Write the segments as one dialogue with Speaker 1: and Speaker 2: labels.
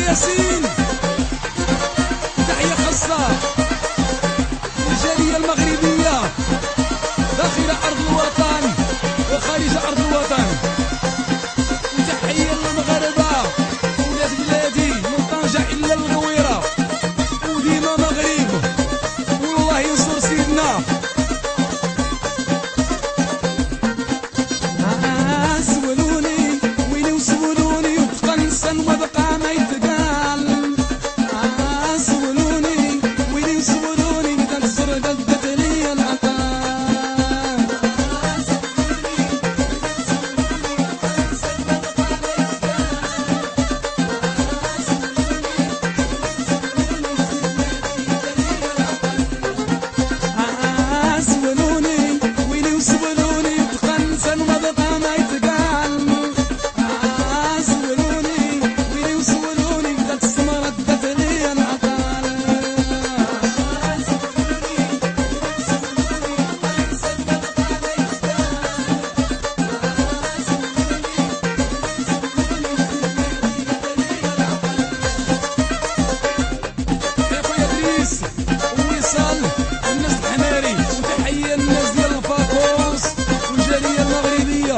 Speaker 1: ياسين. تحية خاصة للجالية المغربية داخل أرض الوطن وخارج أرض الوطن. وتحية للمغاربة ولاد بلادي من طنجة إلى الغويرة وديما مغرب والله ينصر سيدنا. سولوني ويلي وسولوني وبقى ننسى وبقى ما يتقال. سولوني ويلي وسولوني بدات الزرقاء بدات ليا العطاء. سولوني ويلي وسولوني وبقى ننسى وبقى ما يتقال. سولوني ويلي وسولوني بدات السمرة بدات ليا العطاء. يا خويا ادريس ووصال والناس الحماري وتحية للناس ديال الفاكوس والجالية المغربية.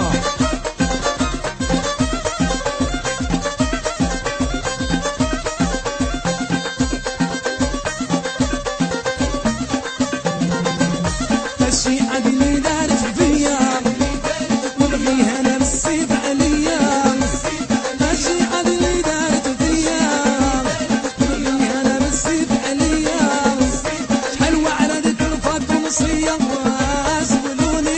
Speaker 1: ماشي عاد اللي دارت فيا وبغيها انا بالسيف عليا. ماشي عاد اللي دارت فيا وبغيها انا بالسيف عليا. شحال واعرة ديك الفاكونصية. سولوني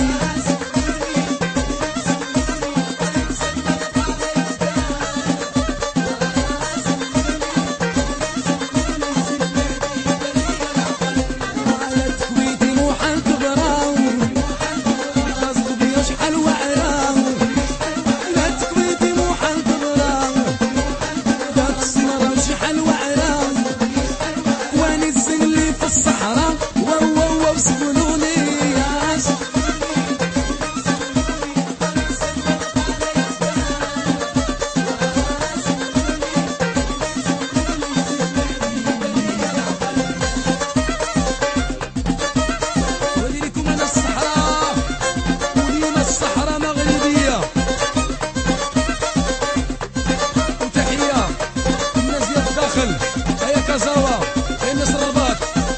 Speaker 1: على تكويتي موحل كبراو خاصك بيا شحال واعرة. على تكويتي موحل كبراو داك السمرة وشحال واعرة. واني الزين اللي في الصحراء واو سولوني. وليكم انا الصحراء ولينا الصحراء مغربية. وتحية الناس ديال الداخل هيا كازاوا هيا الناس الرباط.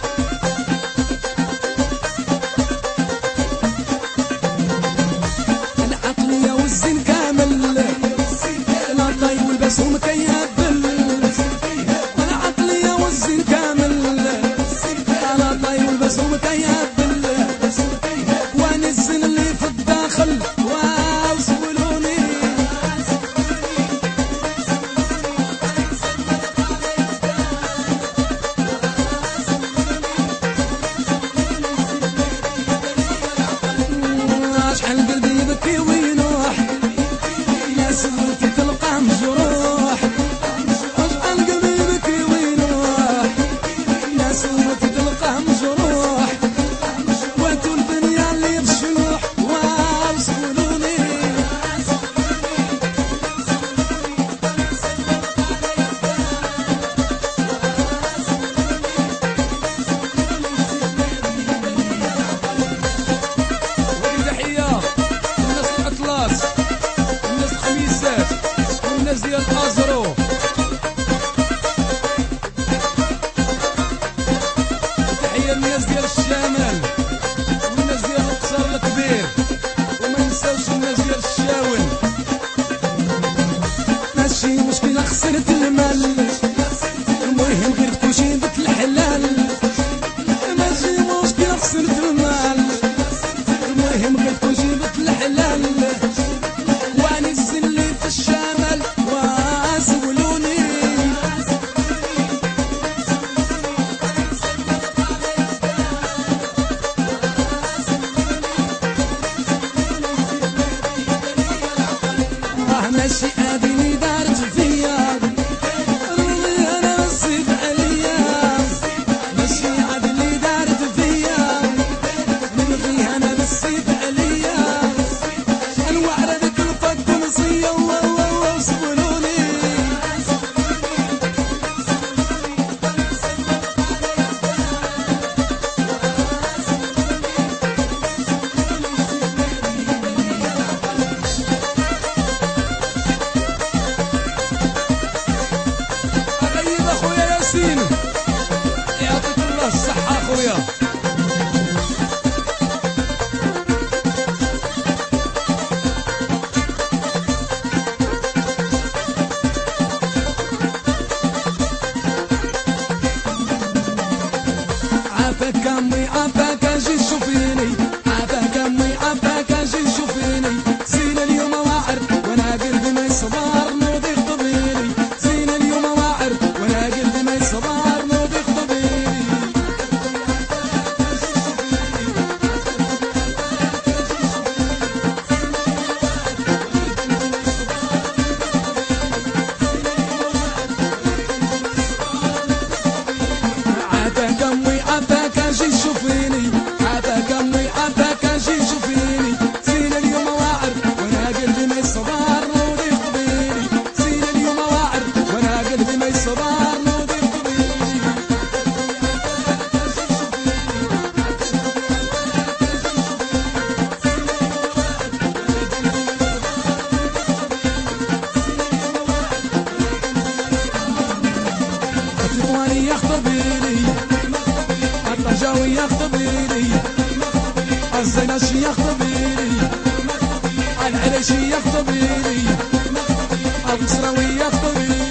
Speaker 1: العقلية والزين كامل العطاي والباس ومكيبل. العقلية والزين كامل العطاي والباس ومكيبل. واني الزين اللي في الداخل واو سولوني. شحال قلبي يبكي وينوح ناس ولكي تلقاه مجروح. شحال قلبي يبكي وينوح ناس ولكي تلقاه مجروح. وانتو البنية اللي بشلوح واو سولوني. ولي تحية الناس الأطلس والناس الخميسات والناس ديال أزرو. وتحية الناس ديال الشمال والناس ديال القصر الكبير وما ننساوش الناس ديال الشاون. ماشي مشكلة خسرت المال المهم درت كلشي بك الحلال. ماشي مشكلة خسرت المال المهم درت كلشي بك الحلال. واني الزين اللي في الشمال وسولوني. الغويرة. عافاك امي عافاك اجي شوفيني، عافاك امي عافاك اجي شوفيني، زين اليوم واعر وانا قلبي ما يصبر نوضي خطبيني، زين اليوم واعر وانا قلبي ما يصبر نوضي خطبيني. عافاك امي عافاك اجي شوفيني، عافاك امي عافاك اجي شوفيني، زين اليوم واعر وانا قلبي ما يصبر نوضي خطبيني، زين اليوم واعر وانا قلبي ما يصبر نوضي خطبيني. الديواني يخطبيني، الرجاوي يخطبيني، الزينشي يخطبيني، العريشي يخطبيني، القصراوي يخطبيني.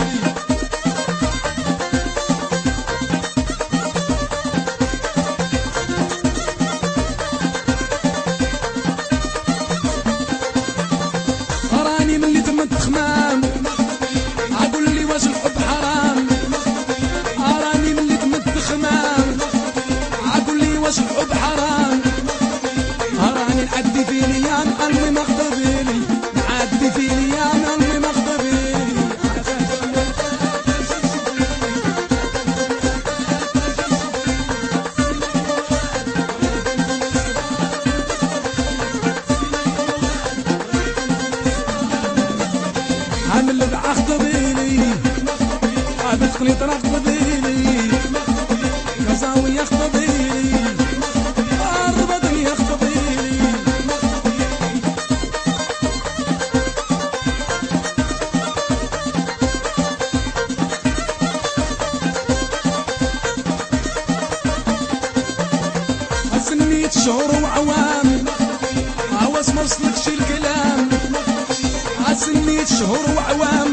Speaker 1: راني من اللي تم التخمام عقول لي واش الحب حرام، راني من اللي تم التخمام عقول لي واش الحب حرام، راني نعدي في ليام قلبي ما خطبيني، نعدي في ليام قلبي ما خطبيني. عامل لبعة خطبيني، عادتكني طرق خطبيني، كزاوي يخطبيني، الربطني يخطبيني. سنية شهور وعوام عواس مرسلك شي الكلام، سنية شهور وعوام